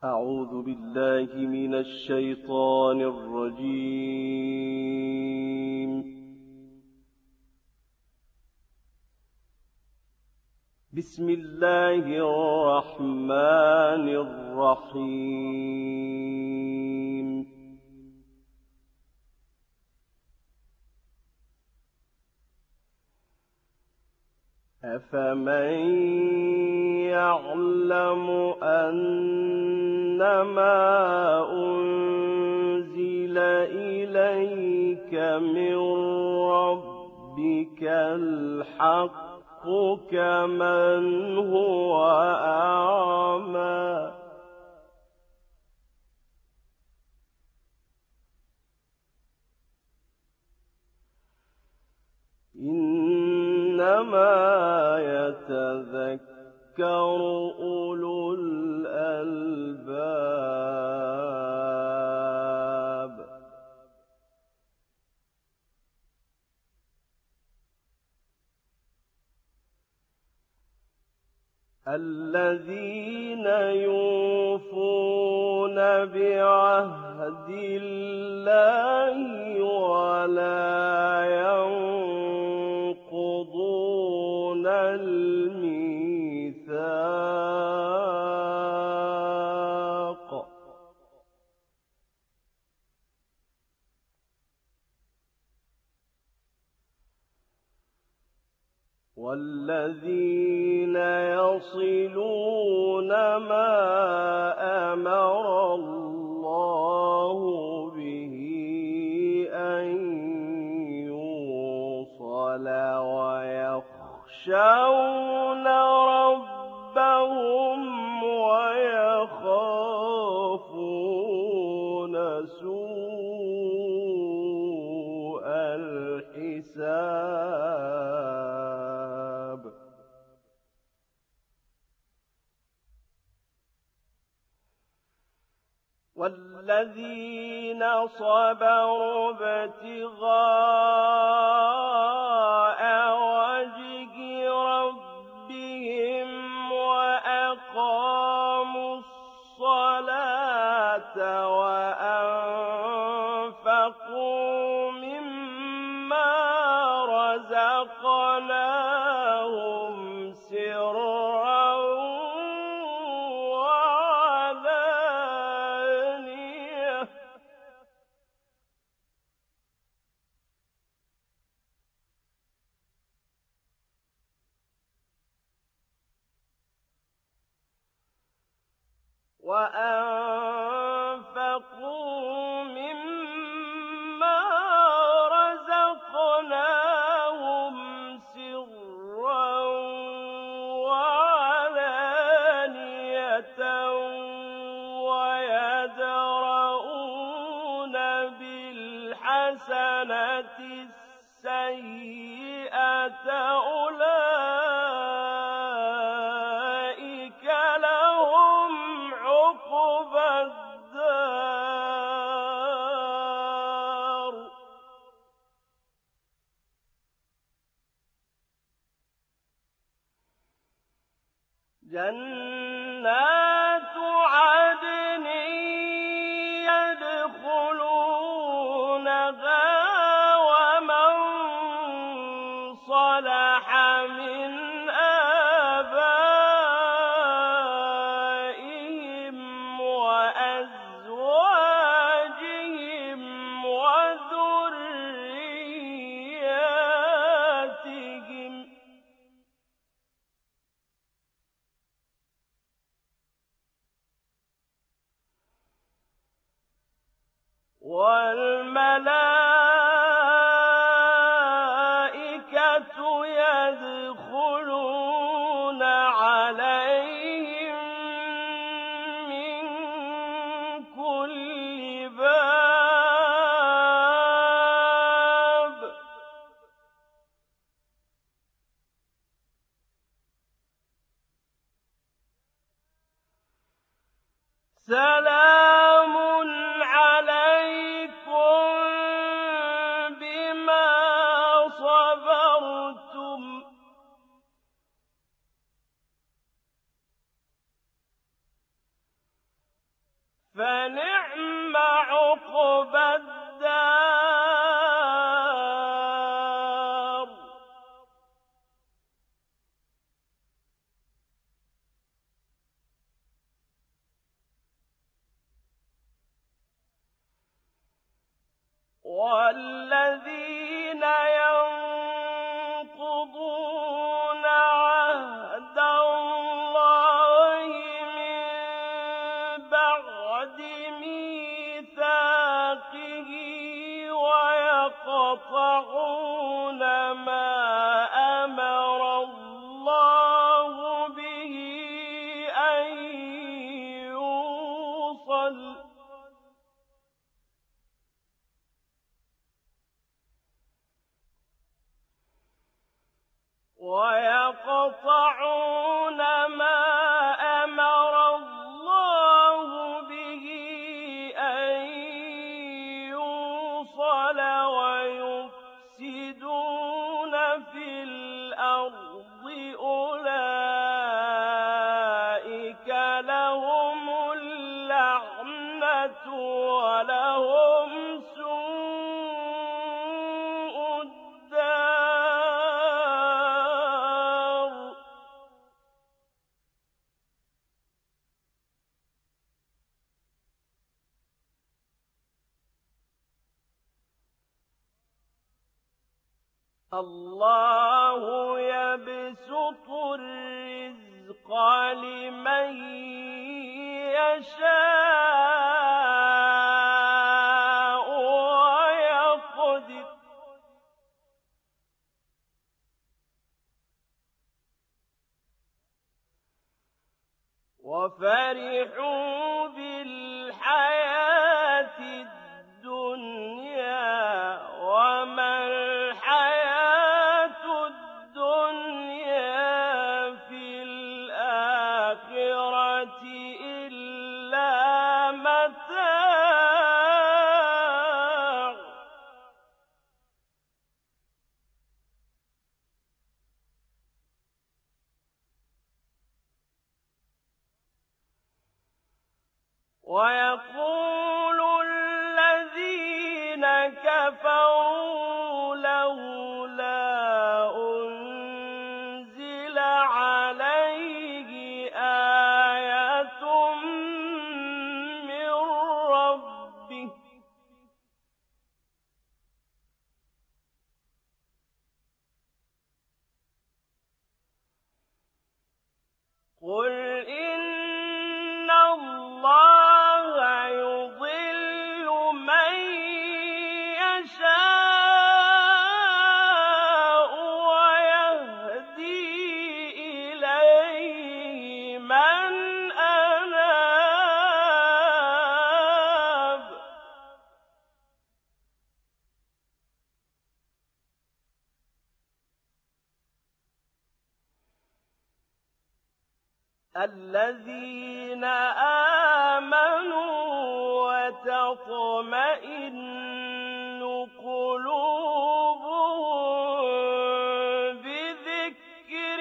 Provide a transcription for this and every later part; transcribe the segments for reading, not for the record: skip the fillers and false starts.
أعوذ بالله من الشيطان الرجيم. بسم الله الرحمن الرحيم. أفمن يعلم أنما أنزل إليك من ربك الحق كمن هو أعمى إنما يتذكر أولو الألباب. الذين يوفون بعهد الله ولا ينقضون الميثاق. والذين يصلون ما أمر الله به أن يوصل ويخشون ربهم ويخافون سوء الحساب. والذين صبروا ابتغاء وجه ربهم وأقاموا الصلاة وأنفقوا مما رزقناهم سرا وأنفقوا مما رزقناهم سرا وعلانية ويدرؤون بالحسنة السيئة أولئك لهم عقبى الدار. جنات عدن يدخلونها ومن صلح من آبائهم وأزواجهم وذرياتهم والملائكة يدخلون عليهم من كل باب. سلام عليكم بما صبرتم فنعم عقبى الدار. والذين ينقضون عهد الله من بعد ميثاقه ويقطعون ما أمر الله به أن يوصل ويفسدون في الأرض أولئك لهم اللعنة ولهم سوء الدار. الله يبسط الرزق لمن يشاء ويقدر وفرحوا بالحياة الدنيا وما الحياة الدنيا في الآخرة إلا متاع. ويقول الذين كفروا لولا أنزل عليه آية من ربه قل إن الله يضل من يشاء ويهدي إليه من أناب. الذين آمنوا وتطمئن قلوبهم بذكر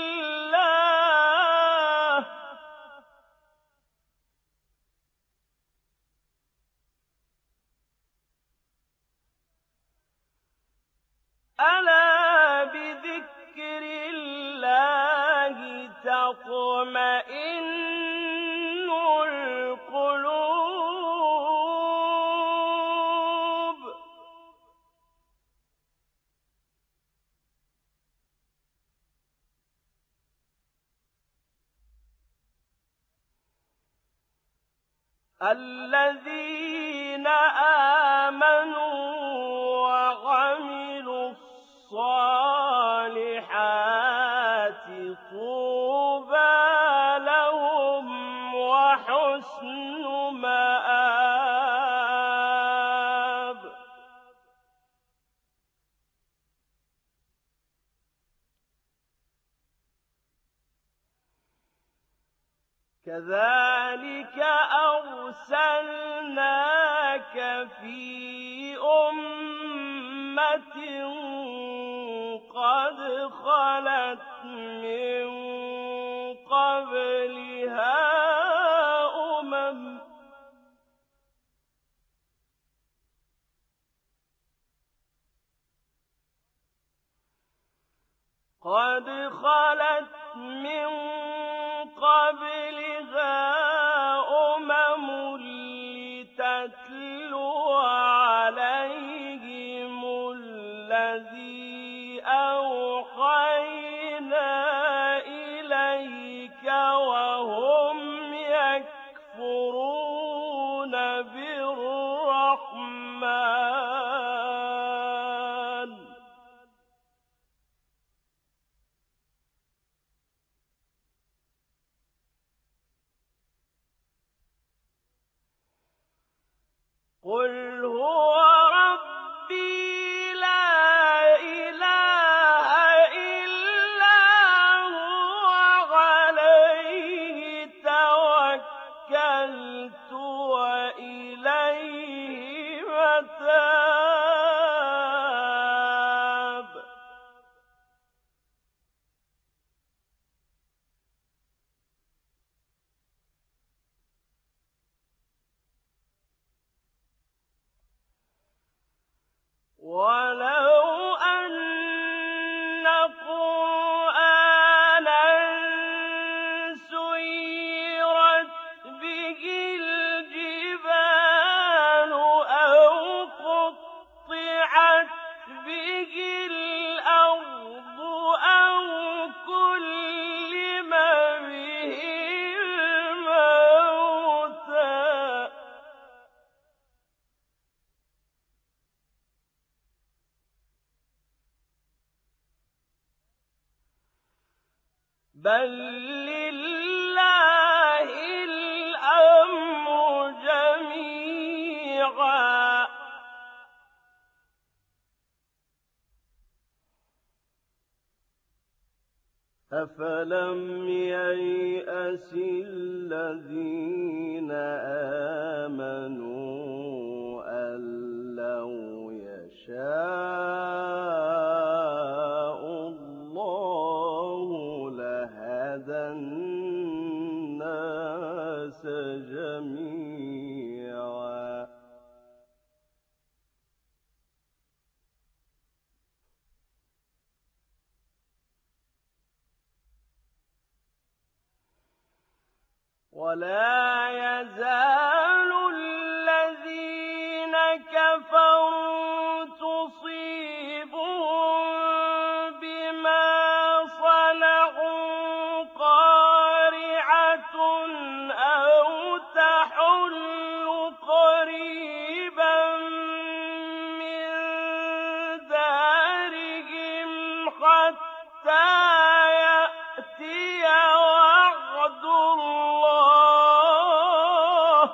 الله ألا بذكر الله تطمئن القلوب. الذين آمنوا وعملوا الصالحات طوبى لهم وحسن مآب. كذلك أرسلناك في أمة قد خلت من قبلها أمم قد خلت من قبلها أمم لتتلو عليهم الذي أوحينا إليك وهم يكفرون بالرحمن قل هو ربي لا إله إلا هو عليه توكلت وإليه متاب ولو أن قرآنا سيرت به الجبال أو قطعت به الأرض أو كلم به الموتى بل لله الأمر جميعا أفلم ييأس الذين آمنوا أن لو يشاء الله لهدى الناس جميعا ولا يزال الذين كفروا تصيبهم بما صنعوا قارعة أو تحل قريبا من دارهم حتى يأتي وعد الله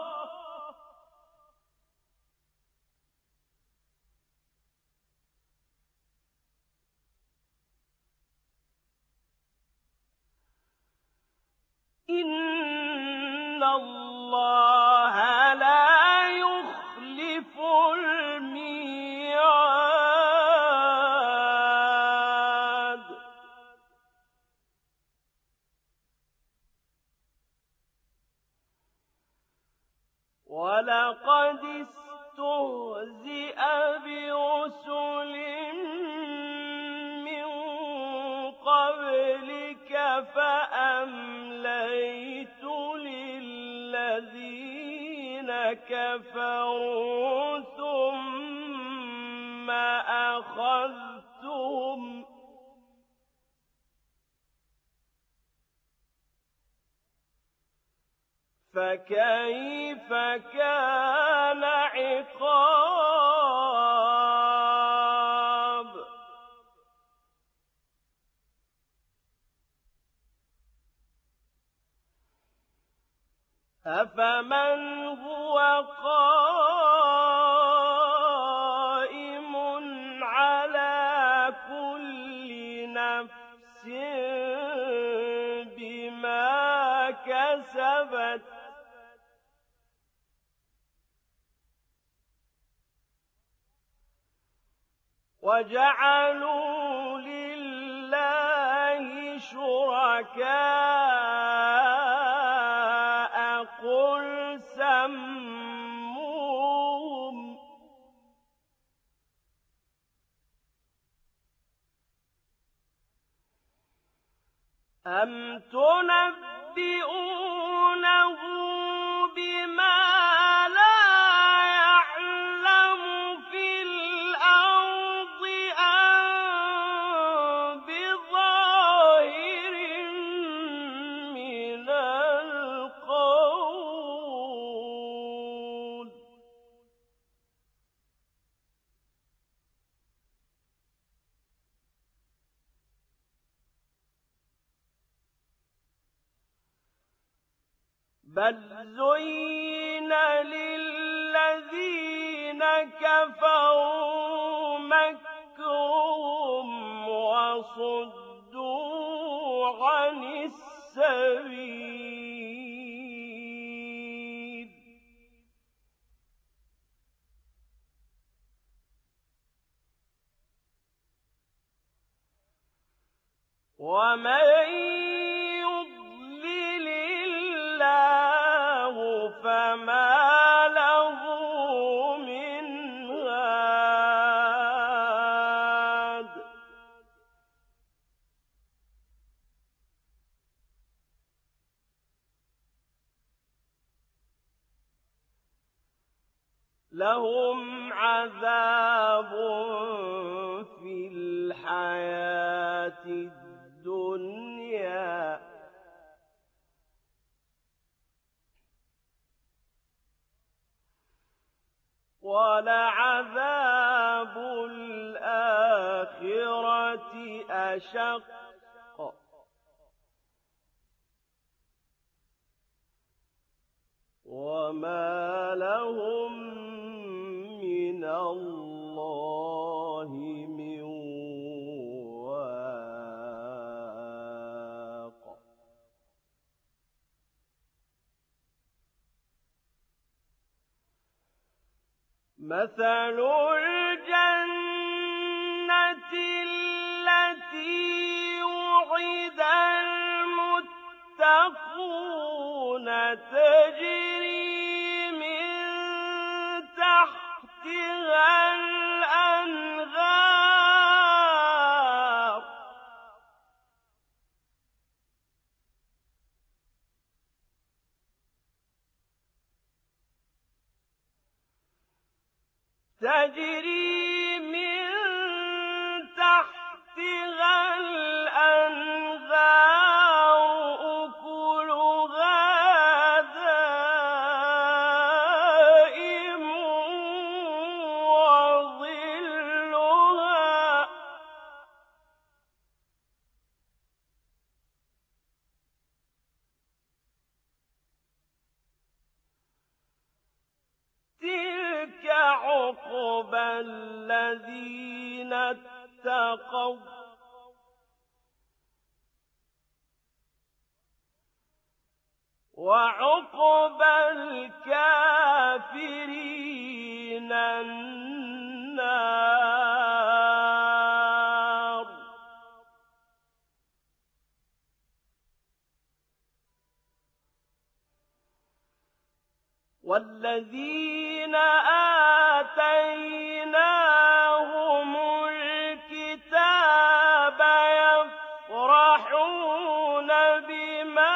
إن الله لا يخلف الميعاد ولقد استهزئ برسل من قبلك فأمليت للذين كفروا ثم أخذتهم فكيف كان عقاب أفمن هو قائم على كل نفس بما كسبت وجعلوا لله شركاء قل سموهم أَمْ تُنَبِّئُونَهُ بِمَا لَا يَعْلَمُ فِي الْأَرْضِ أَم بِظَاهِرٍ مِّنَ الْقَوْلِ ۗ بَلْ زُيِّنَ لِلَّذِينَ كَفَرُوا مَكْرُهُمْ وَصُدُّوا عَنِ السَّبِيلِ ۗ وَمَن يُضْلِلِ اللَّهُ فَمَا لَهُ مِنْ هَادٍ لَهُمْ عَذَابٌ فِي الْحَيَاةِ الدُّنْيَا ۖ وَلَعَذَابُ الْآخِرَةِ أَشَقُّ ۖ وَمَا لَهُم مِّنَ اللَّهِ مِن وَاقٍ مَثَلُ الْجَنَّةِ الَّتِي وُعِدَ الْمُتَّقُونَ تَجْرِي مِن تَحْتِهَا الْأَنْهَارُ أُكُلُهَا دَائِمٌ وَظِلُّهَا ۚ تِلْكَ عُقْبَى الَّذِينَ اتَّقَوا ۖ وَّعُقْبَى الْكَافِرِينَ النَّارُ وَالَّذِينَ آتَيْنَاهُمُ الْكِتَابَ يَفْرَحُونَ بِمَا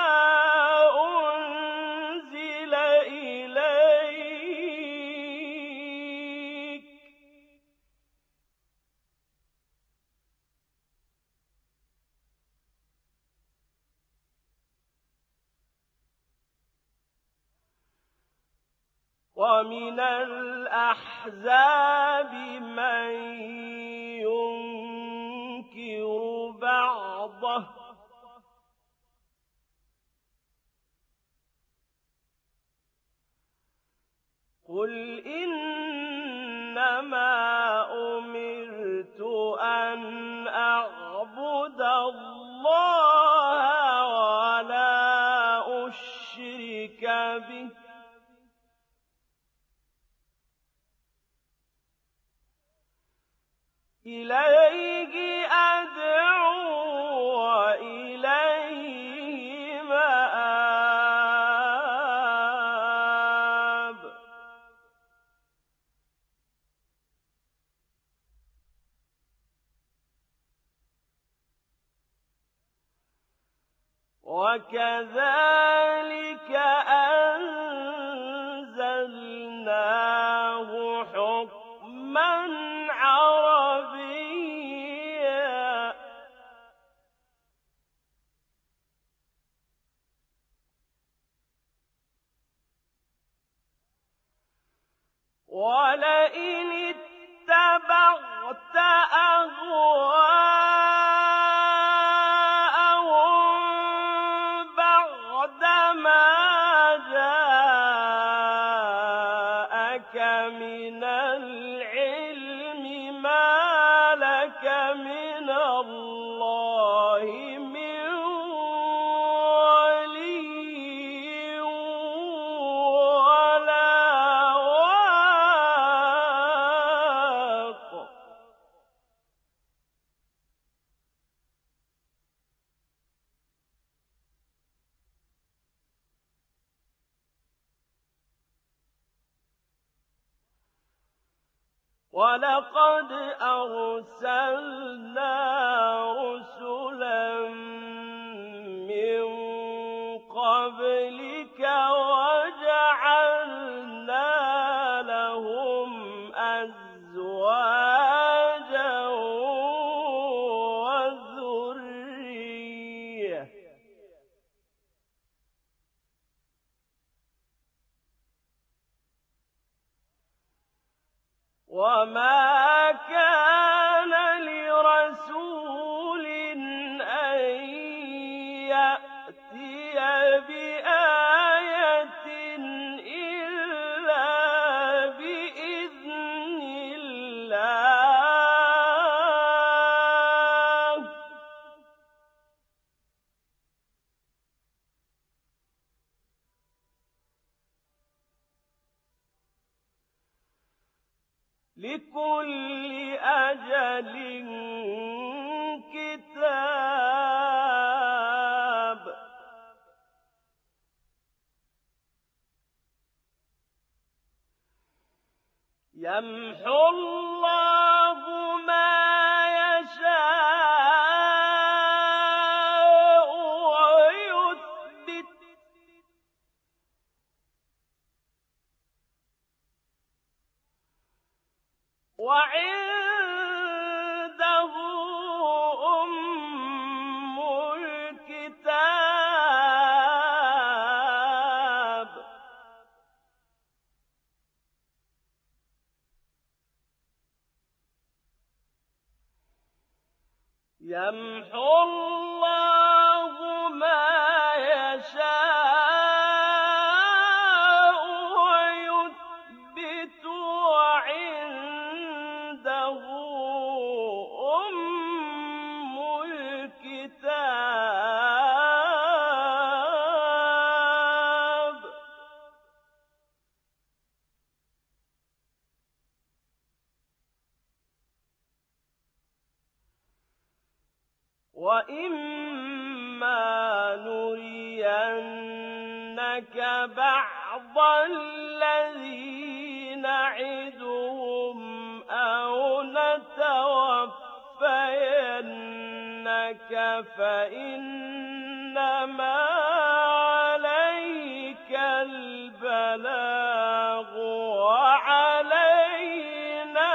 أُنزِلَ إِلَيْكَ ۖ وَمِنَ الْأَحْزَابِ مَن يُنكِرُ بَعْضَهُ ۚ قُلْ إِنَّمَا أُمِرْتُ أَنْ أَعْبُدَ اللَّهَ وَلَا أُشْرِكَ بِهِ ۚ إِلَيْهِ أَدْعُو وَإِلَيْهِ مَآبِ وكذلك أنزلناه حكما عربيا ولئن اتبعت أهواءهم بعدما جاءك من العلم ما لك من الله من ولي ولا واق ولقد أرسلنا رسلا من قبلك وجعلنا لهم أزواجا وذرية وما كان لرسول أن يأتي بآية إلا بإذن الله لكل أجل كتاب يمحو الله ما يشاء ويثبت وعنده أم الكتاب يمحو الله ما يشاء ويثبت وعنده أم الكتاب وإما نرينك بعض الذي نعدهم أو نتوفينك فإنما عليك البلاغ وعلينا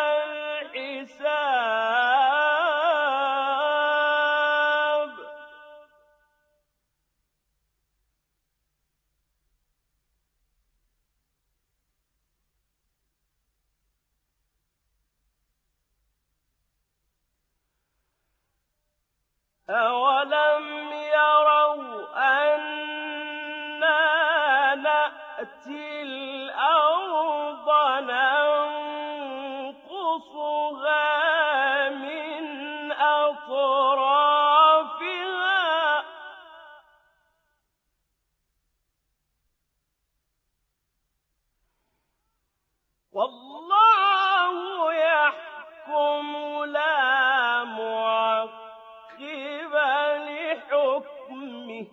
الحساب أولم يروا أنا نأتي الأرض ننقصها من أطرافها والله يحكم لا معقب لحكمه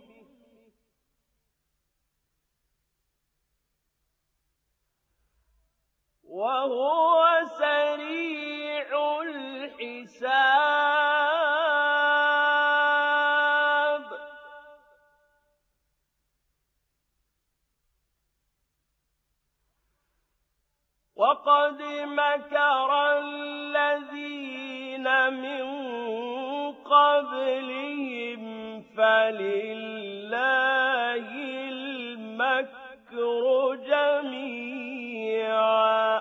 وهو سريع الحساب وقد مكر الذين من قبلهم فلله المكر جميعا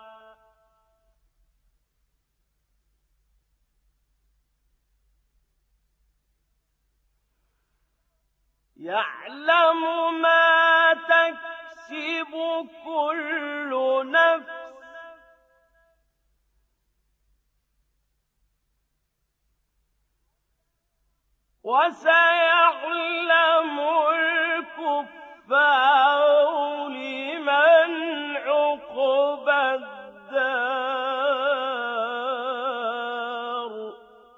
يعلم ما تكسب كل نفس وسيعلم الكفار لمن عقبى الدار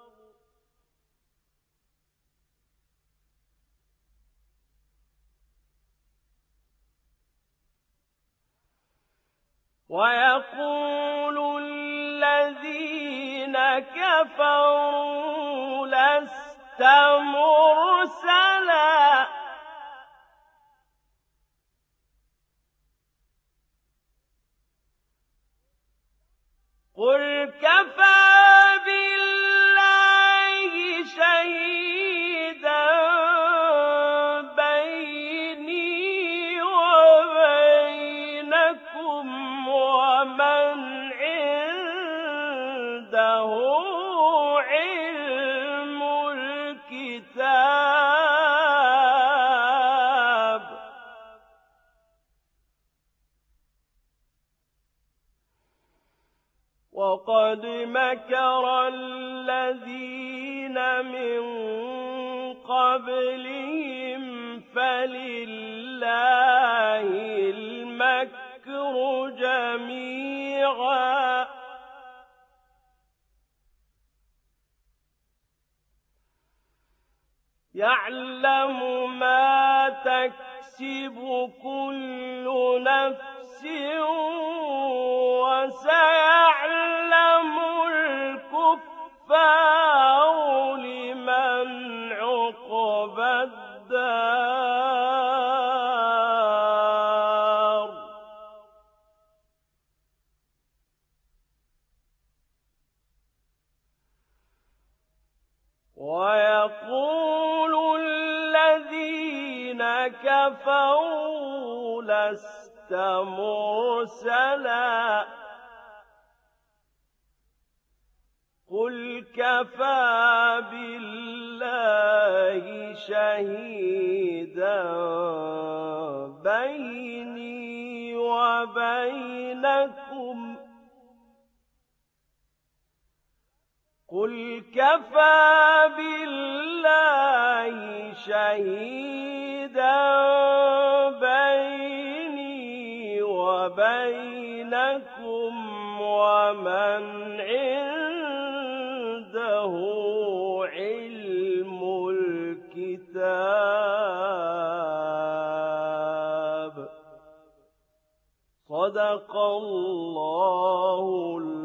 ويقول الذين كفروا لست مرسلا قل كفى بالله شهيدا بيني وبينكم ومن عنده علم الكتاب وقد مكر الذين من قبلهم فلله المكر جميعا يعلم ما تكسب كل نفس وسيعلم الكفار لمن عقبى الدار ويقول الذين كفروا لست مرسلا قل كفى بالله شهيدا بيني وبينكم قل كفى بالله شهيدا بيني وبينكم ومن عنده علم الكتاب صدق الله